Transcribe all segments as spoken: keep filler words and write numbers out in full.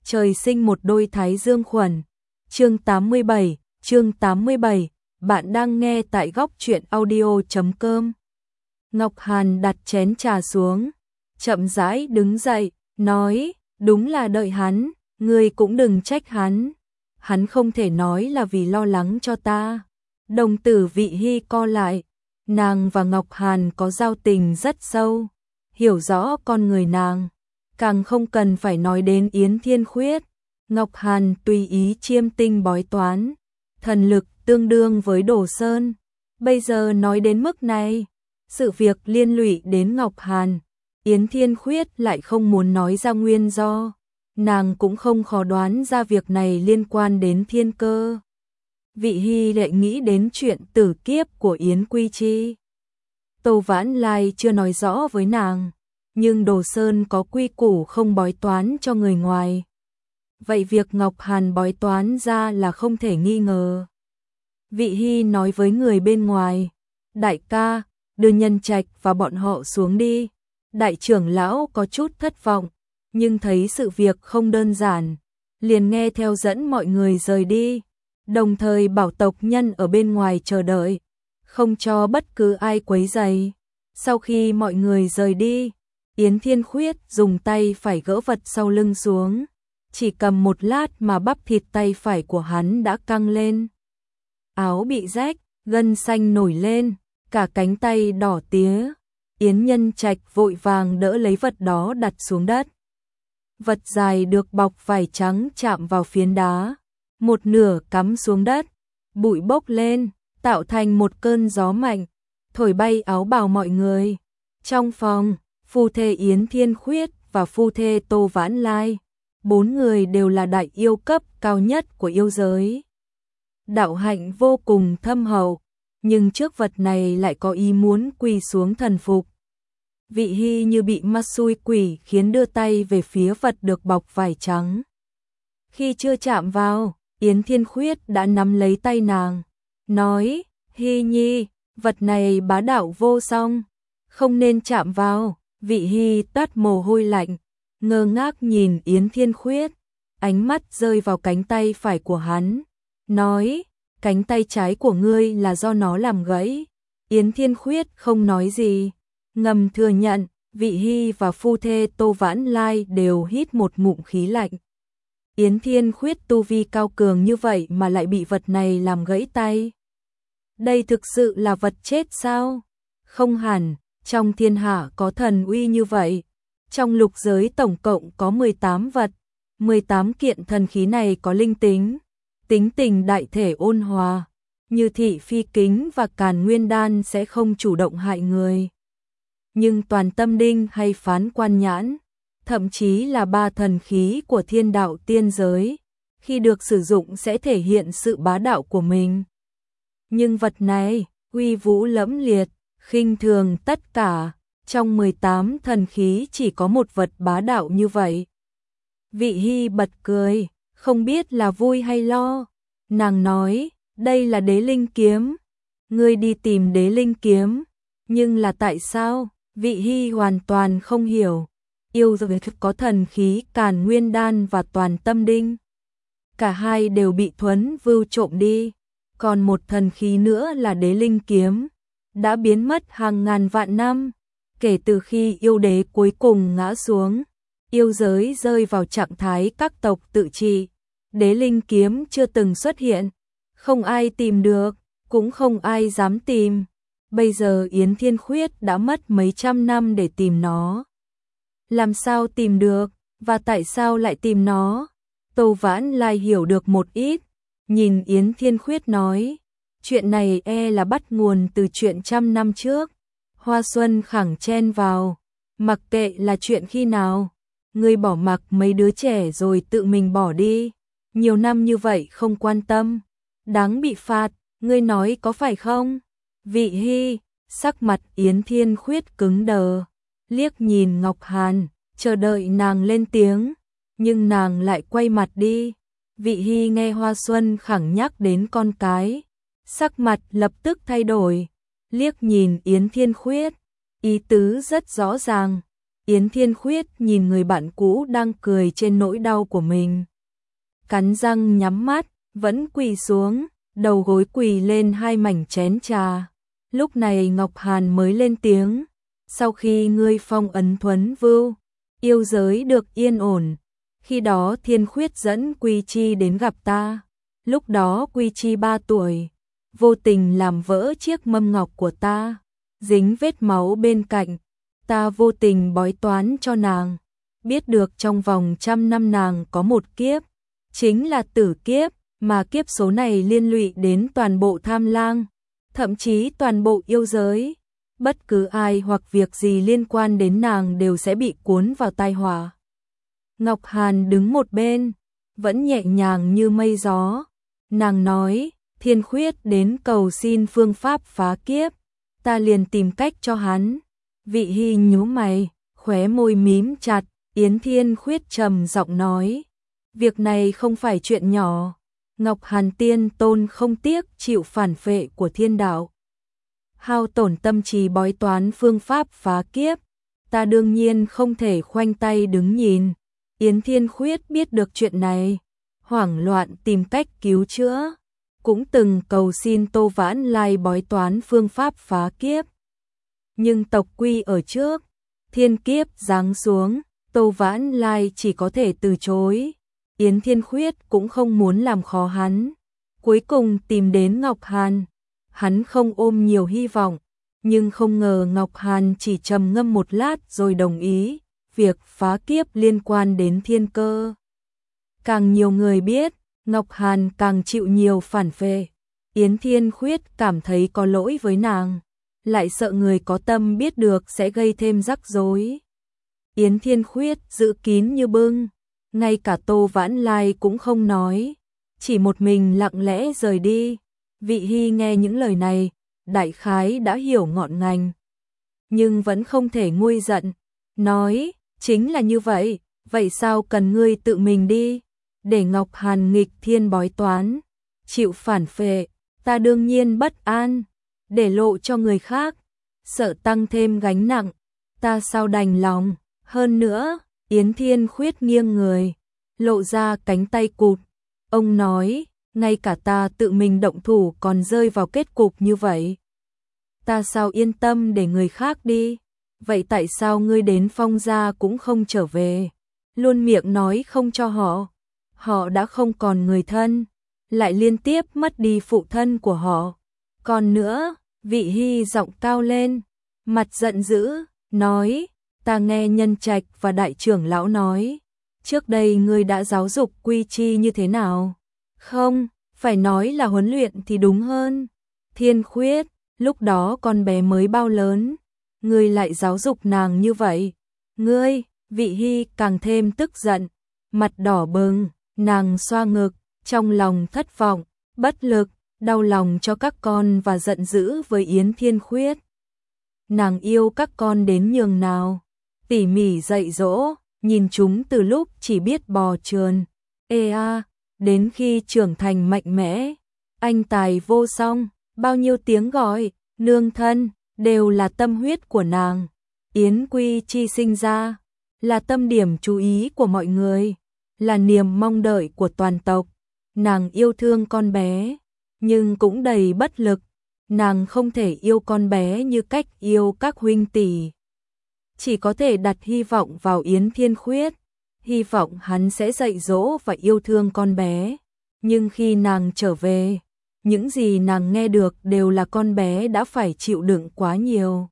trời sinh một đôi thái dương khuẩn. Chương tám mươi bảy, chương tám mươi bảy, bạn đang nghe tại góc truyện audio chấm com. Ngọc Hàn đặt chén trà xuống, chậm rãi đứng dậy, nói, đúng là đợi hắn, ngươi cũng đừng trách hắn. Hắn không thể nói là vì lo lắng cho ta. Đồng tử Vị Hy co lại, nàng và Ngọc Hàn có giao tình rất sâu, hiểu rõ con người nàng, càng không cần phải nói đến Yến Thiên Khuyết. Ngọc Hàn tùy ý chiêm tinh bói toán, thần lực tương đương với Đồ Sơn. Bây giờ nói đến mức này, sự việc liên lụy đến Ngọc Hàn, Yến Thiên Khuyết lại không muốn nói ra nguyên do, nàng cũng không khó đoán ra việc này liên quan đến thiên cơ. Vị Hy lại nghĩ đến chuyện tử kiếp của Yến Quy Chi. Tô Vãn Lai chưa nói rõ với nàng, nhưng Đồ Sơn có quy củ không bói toán cho người ngoài. Vậy việc Ngọc Hàn bói toán ra là không thể nghi ngờ. Vị Hy nói với người bên ngoài, đại ca, đưa Nhân Trạch và bọn họ xuống đi. Đại trưởng lão có chút thất vọng, nhưng thấy sự việc không đơn giản, liền nghe theo dẫn mọi người rời đi, đồng thời bảo tộc nhân ở bên ngoài chờ đợi, không cho bất cứ ai quấy rầy. Sau khi mọi người rời đi, Yến Thiên Khuyết dùng tay phải gỡ vật sau lưng xuống, chỉ cầm một lát mà bắp thịt tay phải của hắn đã căng lên. Áo bị rách, gân xanh nổi lên, cả cánh tay đỏ tía. Yến Nhân Trạch vội vàng đỡ lấy vật đó đặt xuống đất. Vật dài được bọc vải trắng chạm vào phiến đá, một nửa cắm xuống đất, bụi bốc lên, tạo thành một cơn gió mạnh, thổi bay áo bào mọi người. Trong phòng, phu thê Yến Thiên Khuyết và phu thê Tô Vãn Lai, bốn người đều là đại yêu cấp cao nhất của yêu giới. Đạo hạnh vô cùng thâm hậu, nhưng trước vật này lại có ý muốn quỳ xuống thần phục. Vị Hy như bị ma xui quỷ khiến đưa tay về phía vật được bọc vải trắng. Khi chưa chạm vào, Yến Thiên Khuyết đã nắm lấy tay nàng, nói, Hy Nhi, vật này bá đạo vô song, không nên chạm vào. Vị Hy toát mồ hôi lạnh, ngơ ngác nhìn Yến Thiên Khuyết, ánh mắt rơi vào cánh tay phải của hắn, nói, cánh tay trái của ngươi là do nó làm gãy. Yến Thiên Khuyết không nói gì, ngầm thừa nhận. Vị Hy và phu thê Tô Vãn Lai đều hít một ngụm khí lạnh. Yến Thiên Khuyết tu vi cao cường như vậy mà lại bị vật này làm gãy tay. Đây thực sự là vật chết sao? Không hẳn, trong thiên hạ có thần uy như vậy. Trong lục giới tổng cộng có mười tám vật, mười tám kiện thần khí này có linh tính, tính tình đại thể ôn hòa, như Thị Phi Kính và Càn Nguyên Đan sẽ không chủ động hại người. Nhưng Toàn Tâm Đinh hay Phán Quan Nhãn, thậm chí là ba thần khí của thiên đạo tiên giới, khi được sử dụng sẽ thể hiện sự bá đạo của mình. Nhưng vật này, uy vũ lẫm liệt, khinh thường tất cả, trong mười tám thần khí chỉ có một vật bá đạo như vậy. Vị Hy bật cười, không biết là vui hay lo. Nàng nói, đây là Đế Linh Kiếm. Ngươi đi tìm Đế Linh Kiếm, nhưng là tại sao? Vị Hy hoàn toàn không hiểu. Yêu giới có thần khí Càn Nguyên Đan và Toàn Tâm Đinh, cả hai đều bị Thuấn Vưu trộm đi, còn một thần khí nữa là Đế Linh Kiếm, đã biến mất hàng ngàn vạn năm. Kể từ khi yêu đế cuối cùng ngã xuống, yêu giới rơi vào trạng thái các tộc tự trị, Đế Linh Kiếm chưa từng xuất hiện, không ai tìm được, cũng không ai dám tìm. Bây giờ Yến Thiên Khuyết đã mất mấy trăm năm để tìm nó. Làm sao tìm được, và tại sao lại tìm nó? Tô Vãn Lai hiểu được một ít, nhìn Yến Thiên Khuyết nói, chuyện này e là bắt nguồn từ chuyện trăm năm trước. Hoa Xuân khẳng chen vào, mặc kệ là chuyện khi nào, ngươi bỏ mặc mấy đứa trẻ rồi tự mình bỏ đi, nhiều năm như vậy không quan tâm, đáng bị phạt, ngươi nói có phải không? Vị Hy, sắc mặt Yến Thiên Khuyết cứng đờ, liếc nhìn Ngọc Hàn, chờ đợi nàng lên tiếng, nhưng nàng lại quay mặt đi. Vị Hy nghe Hoa Xuân khẳng nhắc đến con cái, sắc mặt lập tức thay đổi, liếc nhìn Yến Thiên Khuyết, ý tứ rất rõ ràng, Yến Thiên Khuyết nhìn người bạn cũ đang cười trên nỗi đau của mình. Cắn răng nhắm mắt, vẫn quỳ xuống, đầu gối quỳ lên hai mảnh chén trà. Lúc này Ngọc Hàn mới lên tiếng, sau khi ngươi phong ấn Thuấn Vưu, yêu giới được yên ổn, khi đó Thiên Khuyết dẫn Quy Chi đến gặp ta. Lúc đó Quy Chi ba tuổi, vô tình làm vỡ chiếc mâm ngọc của ta, dính vết máu bên cạnh, ta vô tình bói toán cho nàng, biết được trong vòng trăm năm nàng có một kiếp, chính là tử kiếp, mà kiếp số này liên lụy đến toàn bộ Tham Lang, thậm chí toàn bộ yêu giới. Bất cứ ai hoặc việc gì liên quan đến nàng đều sẽ bị cuốn vào tai họa. Ngọc Hàn đứng một bên, vẫn nhẹ nhàng như mây gió. Nàng nói, Thiên Khuyết đến cầu xin phương pháp phá kiếp, ta liền tìm cách cho hắn. Vị Hy nhíu mày, khóe môi mím chặt. Yến Thiên Khuyết trầm giọng nói, việc này không phải chuyện nhỏ. Ngọc Hàn Tiên Tôn không tiếc chịu phản phệ của thiên đạo, hao tổn tâm trí bói toán phương pháp phá kiếp, ta đương nhiên không thể khoanh tay đứng nhìn. Yến Thiên Khuyết biết được chuyện này, hoảng loạn tìm cách cứu chữa, cũng từng cầu xin Tô Vãn Lai bói toán phương pháp phá kiếp. Nhưng tộc quy ở trước, thiên kiếp giáng xuống, Tô Vãn Lai chỉ có thể từ chối. Yến Thiên Khuyết cũng không muốn làm khó hắn, cuối cùng tìm đến Ngọc Hàn. Hắn không ôm nhiều hy vọng, nhưng không ngờ Ngọc Hàn chỉ trầm ngâm một lát rồi đồng ý, việc phá kiếp liên quan đến thiên cơ. Càng nhiều người biết, Ngọc Hàn càng chịu nhiều phản phệ. Yến Thiên Khuyết cảm thấy có lỗi với nàng, lại sợ người có tâm biết được sẽ gây thêm rắc rối. Yến Thiên Khuyết giữ kín như bưng, ngay cả Tô Vãn Lai cũng không nói, chỉ một mình lặng lẽ rời đi. Vị Hy nghe những lời này, đại khái đã hiểu ngọn ngành, nhưng vẫn không thể nguôi giận, nói, chính là như vậy, vậy sao cần ngươi tự mình đi, để Ngọc Hàn nghịch thiên bói toán, chịu phản phệ, ta đương nhiên bất an, để lộ cho người khác, sợ tăng thêm gánh nặng, ta sao đành lòng, hơn nữa, Yến Thiên Khuyết nghiêng người, lộ ra cánh tay cụt, ông nói, ngay cả ta tự mình động thủ còn rơi vào kết cục như vậy. Ta sao yên tâm để người khác đi, vậy tại sao ngươi đến Phong gia cũng không trở về, luôn miệng nói không cho họ, họ đã không còn người thân, lại liên tiếp mất đi phụ thân của họ. Còn nữa, Vị Hy giọng cao lên, mặt giận dữ, nói, ta nghe Nhân Trạch và đại trưởng lão nói, trước đây ngươi đã giáo dục Quy Chi như thế nào? Không, phải nói là huấn luyện thì đúng hơn. Thiên Khuyết, lúc đó con bé mới bao lớn, ngươi lại giáo dục nàng như vậy. Ngươi, Vị Hy càng thêm tức giận, mặt đỏ bừng, nàng xoa ngực, trong lòng thất vọng, bất lực, đau lòng cho các con và giận dữ với Yến Thiên Khuyết. Nàng yêu các con đến nhường nào, tỉ mỉ dạy dỗ, nhìn chúng từ lúc chỉ biết bò trườn. Ê a, đến khi trưởng thành mạnh mẽ, anh tài vô song, bao nhiêu tiếng gọi, nương thân, đều là tâm huyết của nàng. Yến Quy Chi sinh ra, là tâm điểm chú ý của mọi người, là niềm mong đợi của toàn tộc. Nàng yêu thương con bé, nhưng cũng đầy bất lực. Nàng không thể yêu con bé như cách yêu các huynh tỷ. Chỉ có thể đặt hy vọng vào Yến Thiên Khuyết, hy vọng hắn sẽ dạy dỗ và yêu thương con bé. Nhưng khi nàng trở về, những gì nàng nghe được đều là con bé đã phải chịu đựng quá nhiều.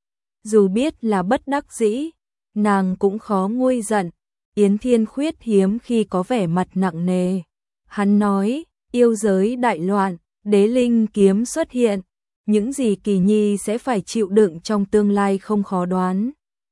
Dù biết là bất đắc dĩ, nàng cũng khó nguôi giận. Yến Thiên Khuyết hiếm khi có vẻ mặt nặng nề. Hắn nói, yêu giới đại loạn, đế linh kiếm xuất hiện, những gì Kỳ Nhi sẽ phải chịu đựng trong tương lai không khó đoán.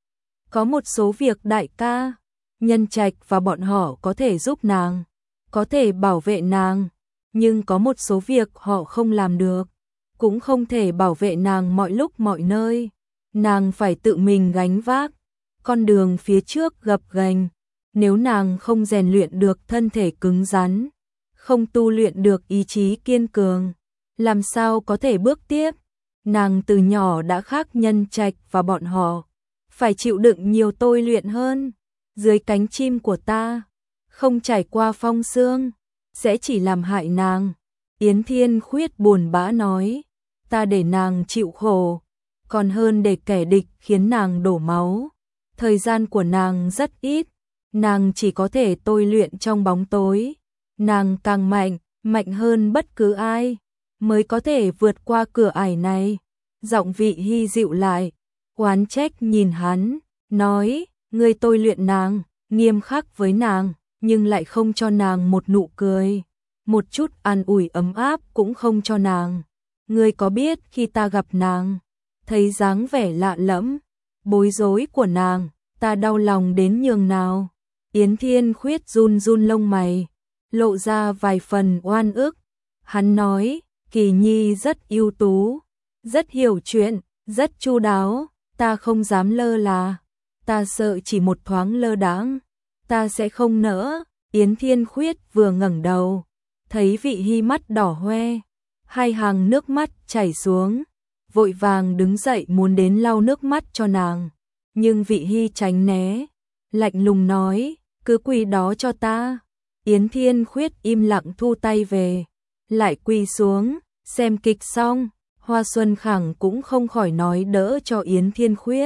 Có một số việc đại ca, Nhân Trạch và bọn họ có thể giúp nàng, có thể bảo vệ nàng, nhưng có một số việc họ không làm được, cũng không thể bảo vệ nàng mọi lúc mọi nơi. Nàng phải tự mình gánh vác, con đường phía trước gập ghềnh, nếu nàng không rèn luyện được thân thể cứng rắn, không tu luyện được ý chí kiên cường, làm sao có thể bước tiếp. Nàng từ nhỏ đã khác Nhân Trạch và bọn họ, phải chịu đựng nhiều tôi luyện hơn. Dưới cánh chim của ta, không trải qua phong sương, sẽ chỉ làm hại nàng. Yến Thiên Khuyết buồn bã nói, ta để nàng chịu khổ, còn hơn để kẻ địch khiến nàng đổ máu. Thời gian của nàng rất ít, nàng chỉ có thể tôi luyện trong bóng tối. Nàng càng mạnh, mạnh hơn bất cứ ai, mới có thể vượt qua cửa ải này. Giọng Vị Hy dịu lại, oán trách nhìn hắn, nói, ngươi tôi luyện nàng, nghiêm khắc với nàng, nhưng lại không cho nàng một nụ cười, một chút an ủi ấm áp cũng không cho nàng. Ngươi có biết khi ta gặp nàng, thấy dáng vẻ lạ lẫm, bối rối của nàng, ta đau lòng đến nhường nào? Yến Thiên Khuyết run run lông mày, lộ ra vài phần oan ức. Hắn nói, Kỳ Nhi rất ưu tú, rất hiểu chuyện, rất chu đáo, ta không dám lơ là, ta sợ chỉ một thoáng lơ đãng, ta sẽ không nỡ. Yến Thiên Khuyết vừa ngẩng đầu, thấy Vị Hy mắt đỏ hoe, hai hàng nước mắt chảy xuống, vội vàng đứng dậy muốn đến lau nước mắt cho nàng, nhưng Vị Hy tránh né, lạnh lùng nói, cứ quỳ đó cho ta. Yến Thiên Khuyết im lặng thu tay về, lại quỳ xuống, xem kịch xong, Hoa Xuân Khẳng cũng không khỏi nói đỡ cho Yến Thiên Khuyết.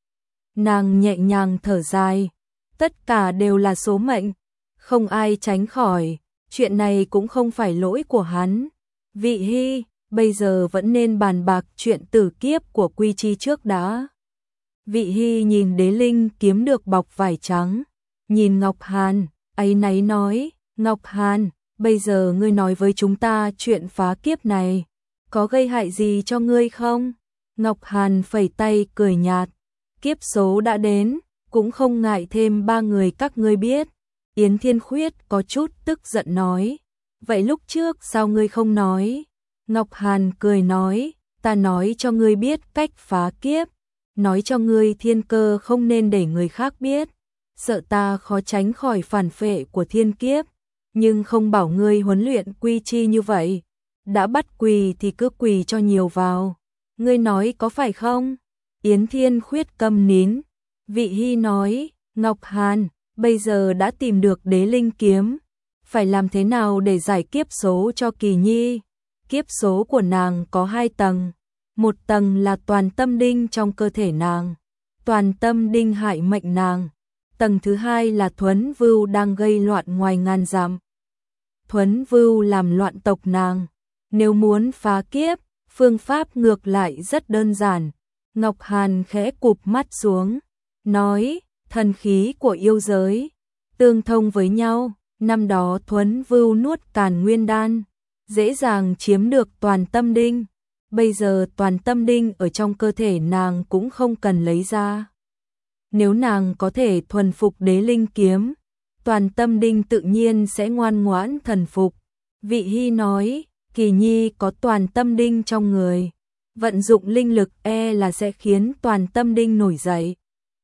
Nàng nhẹ nhàng thở dài, tất cả đều là số mệnh, không ai tránh khỏi, chuyện này cũng không phải lỗi của hắn. Vị Hy, bây giờ vẫn nên bàn bạc chuyện tử kiếp của Quy Chi trước đã. Vị Hy nhìn đế linh kiếm được bọc vải trắng, nhìn Ngọc Hàn, áy náy nói, Ngọc Hàn, bây giờ ngươi nói với chúng ta chuyện phá kiếp này, có gây hại gì cho ngươi không? Ngọc Hàn phẩy tay cười nhạt, kiếp số đã đến, cũng không ngại thêm ba người các ngươi biết. Yến Thiên Khuyết có chút tức giận nói, vậy lúc trước sao ngươi không nói? Ngọc Hàn cười nói, ta nói cho ngươi biết cách phá kiếp, nói cho ngươi thiên cơ không nên để người khác biết, sợ ta khó tránh khỏi phản phệ của thiên kiếp, nhưng không bảo ngươi huấn luyện Quy Chi như vậy, đã bắt quỳ thì cứ quỳ cho nhiều vào, ngươi nói có phải không? Yến Thiên Khuyết câm nín. Vị Hy nói, Ngọc Hàn, bây giờ đã tìm được đế linh kiếm, phải làm thế nào để giải kiếp số cho Kỳ Nhi? Kiếp số của nàng có hai tầng, một tầng là toàn tâm đinh trong cơ thể nàng, toàn tâm đinh hại mệnh nàng, tầng thứ hai là thuấn vưu đang gây loạn ngoài ngàn dặm. Thuấn vưu làm loạn tộc nàng, nếu muốn phá kiếp, phương pháp ngược lại rất đơn giản. Ngọc Hàn khẽ cụp mắt xuống, nói, thần khí của yêu giới, tương thông với nhau, năm đó thuấn vưu nuốt Càn Nguyên Đan, dễ dàng chiếm được toàn tâm đinh, bây giờ toàn tâm đinh ở trong cơ thể nàng cũng không cần lấy ra. Nếu nàng có thể thuần phục đế linh kiếm, toàn tâm đinh tự nhiên sẽ ngoan ngoãn thần phục. Vị Hy nói, Kỳ Nhi có toàn tâm đinh trong người, vận dụng linh lực e là sẽ khiến toàn tâm đinh nổi dậy,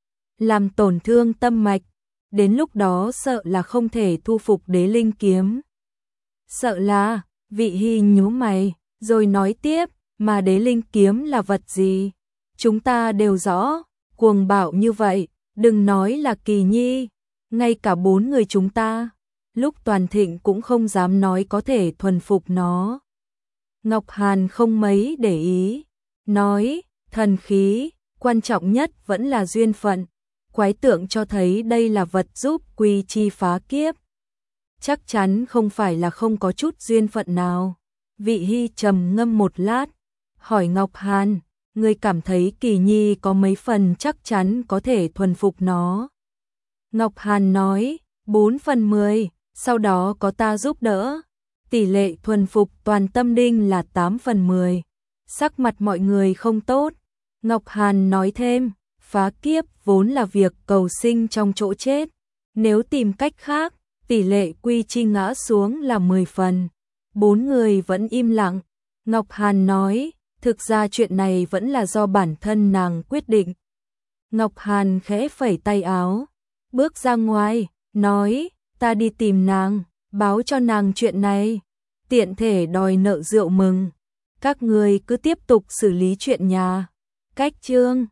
làm tổn thương tâm mạch, đến lúc đó sợ là không thể thu phục đế linh kiếm. Sợ là, Vị Hy nhíu mày, rồi nói tiếp, mà đế linh kiếm là vật gì? Chúng ta đều rõ, cuồng bạo như vậy, đừng nói là Kỳ Nhi, ngay cả bốn người chúng ta, lúc toàn thịnh cũng không dám nói có thể thuần phục nó. Ngọc Hàn không mấy để ý, nói, thần khí, quan trọng nhất vẫn là duyên phận, quái tượng cho thấy đây là vật giúp Quy Chi phá kiếp. Chắc chắn không phải là không có chút duyên phận nào. Vị Hy trầm ngâm một lát, hỏi Ngọc Hàn, ngươi cảm thấy Kỳ Nhi có mấy phần chắc chắn có thể thuần phục nó? Ngọc Hàn nói, bốn phần mười, sau đó có ta giúp đỡ. Tỷ lệ thuần phục toàn tâm đinh là tám phần mười. Sắc mặt mọi người không tốt. Ngọc Hàn nói thêm, phá kiếp vốn là việc cầu sinh trong chỗ chết. Nếu tìm cách khác, tỷ lệ Quy Chi ngã xuống là mười phần. Bốn người vẫn im lặng. Ngọc Hàn nói, thực ra chuyện này vẫn là do bản thân nàng quyết định. Ngọc Hàn khẽ phẩy tay áo, bước ra ngoài, nói, ta đi tìm nàng, báo cho nàng chuyện này, tiện thể đòi nợ rượu mừng. Các người cứ tiếp tục xử lý chuyện nhà. Cách chương